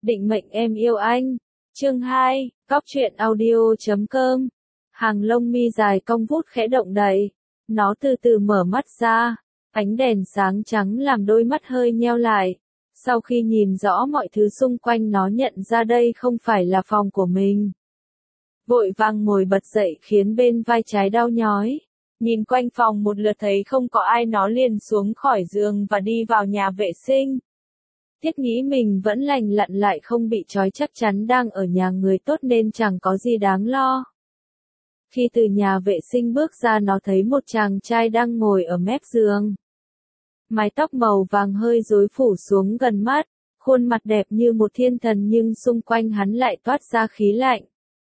Định mệnh em yêu anh. Chương 2, Cóc truyện audio.com. Hàng lông mi dài cong vút khẽ động đậy. Nó từ từ mở mắt ra. Ánh đèn sáng trắng làm đôi mắt hơi nheo lại. Sau khi nhìn rõ mọi thứ xung quanh nó nhận ra đây không phải là phòng của mình. Vội vàng ngồi bật dậy khiến bên vai trái đau nhói. Nhìn quanh phòng một lượt thấy không có ai nó liền xuống khỏi giường và đi vào nhà vệ sinh. Thiết nghĩ mình vẫn lành lặn lại không bị trói chắc chắn đang ở nhà người tốt nên chẳng có gì đáng lo. Khi từ nhà vệ sinh bước ra nó thấy một chàng trai đang ngồi ở mép giường. Mái tóc màu vàng hơi rối phủ xuống gần mắt, khuôn mặt đẹp như một thiên thần nhưng xung quanh hắn lại toát ra khí lạnh.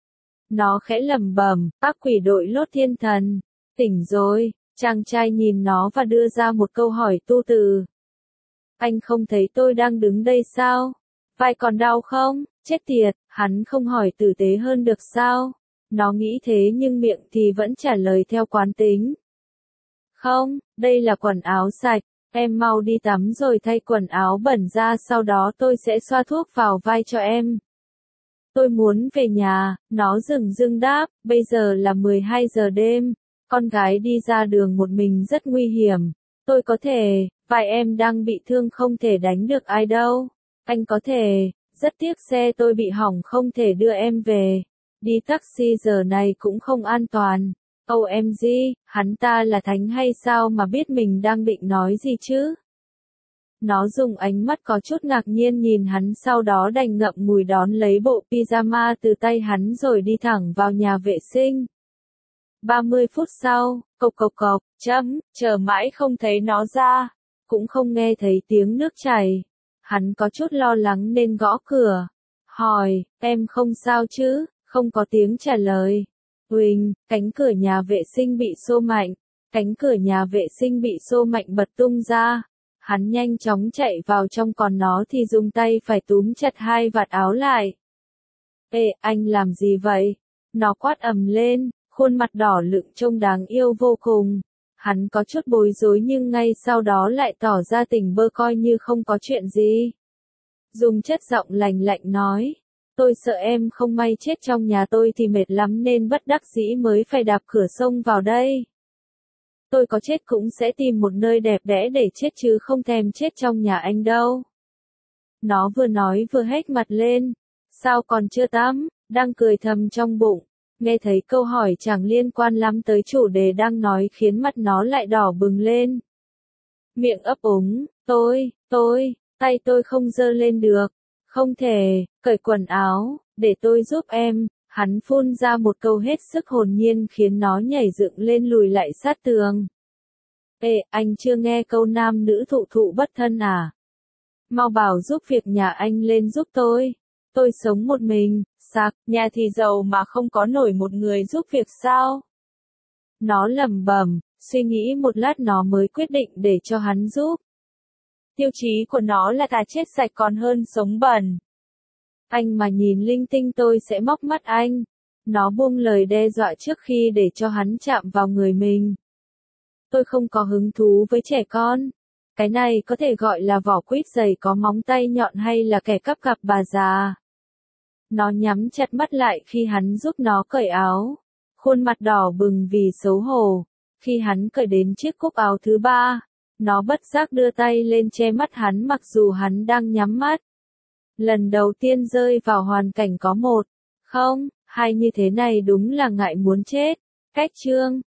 Nó khẽ lẩm bẩm, ác quỷ đội lốt thiên thần, tỉnh rồi, chàng trai nhìn nó và đưa ra một câu hỏi tu từ. Anh không thấy tôi đang đứng đây sao? Vai còn đau không? Chết tiệt, hắn không hỏi tử tế hơn được sao? Nó nghĩ thế nhưng miệng thì vẫn trả lời theo quán tính. Không, đây là quần áo sạch, em mau đi tắm rồi thay quần áo bẩn ra sau đó tôi sẽ xoa thuốc vào vai cho em. Tôi muốn về nhà, nó dửng dưng đáp, bây giờ là 12 giờ đêm, con gái đi ra đường một mình rất nguy hiểm. Tôi có thể, vai em đang bị thương không thể đánh được ai đâu. Anh có thể, rất tiếc xe tôi bị hỏng không thể đưa em về. Đi taxi giờ này cũng không an toàn. OMG, hắn ta là thánh hay sao mà biết mình đang định nói gì chứ? Nó dùng ánh mắt có chút ngạc nhiên nhìn hắn sau đó đành ngậm ngùi đón lấy bộ pyjama từ tay hắn rồi đi thẳng vào nhà vệ sinh. 30 phút sau, cộc cộc cộc, chờ mãi không thấy nó ra, cũng không nghe thấy tiếng nước chảy. Hắn có chút lo lắng nên gõ cửa, hỏi, em không sao chứ, không có tiếng trả lời. Huỳnh, cánh cửa nhà vệ sinh bị xô mạnh, cánh cửa nhà vệ sinh bị xô mạnh bật tung ra. Hắn nhanh chóng chạy vào trong còn nó thì dùng tay phải túm chặt hai vạt áo lại. Ê, anh làm gì vậy? Nó quát ầm lên, khuôn mặt đỏ lựng trông đáng yêu vô cùng. Hắn có chút bối rối nhưng ngay sau đó lại tỏ ra tỉnh bơ coi như không có chuyện gì. Dùng chất giọng lành lạnh nói, tôi sợ em không may chết trong nhà tôi thì mệt lắm nên bất đắc dĩ mới phải đạp cửa xông vào đây. Tôi có chết cũng sẽ tìm một nơi đẹp đẽ để chết chứ không thèm chết trong nhà anh đâu. Nó vừa nói vừa hét mặt lên. Sao còn chưa tắm? Đang cười thầm trong bụng. Nghe thấy câu hỏi chẳng liên quan lắm tới chủ đề đang nói khiến mặt nó lại đỏ bừng lên. Miệng ấp úng, tay tôi không giơ lên được. Không thể, cởi quần áo, để tôi giúp em. Hắn phun ra một câu hết sức hồn nhiên khiến nó nhảy dựng lên lùi lại sát tường. Ê, anh chưa nghe câu nam nữ thụ thụ bất thân à? Mau bảo giúp việc nhà anh lên giúp tôi. Tôi sống một mình, sạc, nhà thì giàu mà không có nổi một người giúp việc sao? Nó lẩm bẩm, suy nghĩ một lát nó mới quyết định để cho hắn giúp. Tiêu chí của nó là thà chết sạch còn hơn sống bẩn. Anh mà nhìn linh tinh tôi sẽ móc mắt anh. Nó buông lời đe dọa trước khi để cho hắn chạm vào người mình. Tôi không có hứng thú với trẻ con. Cái này có thể gọi là vỏ quýt dày có móng tay nhọn hay là kẻ cắp cặp bà già. Nó nhắm chặt mắt lại khi hắn giúp nó cởi áo. Khuôn mặt đỏ bừng vì xấu hổ. Khi hắn cởi đến chiếc cúc áo thứ ba, nó bất giác đưa tay lên che mắt hắn mặc dù hắn đang nhắm mắt. Lần đầu tiên rơi vào hoàn cảnh có một, không, hai như thế này đúng là ngại muốn chết. Cách chương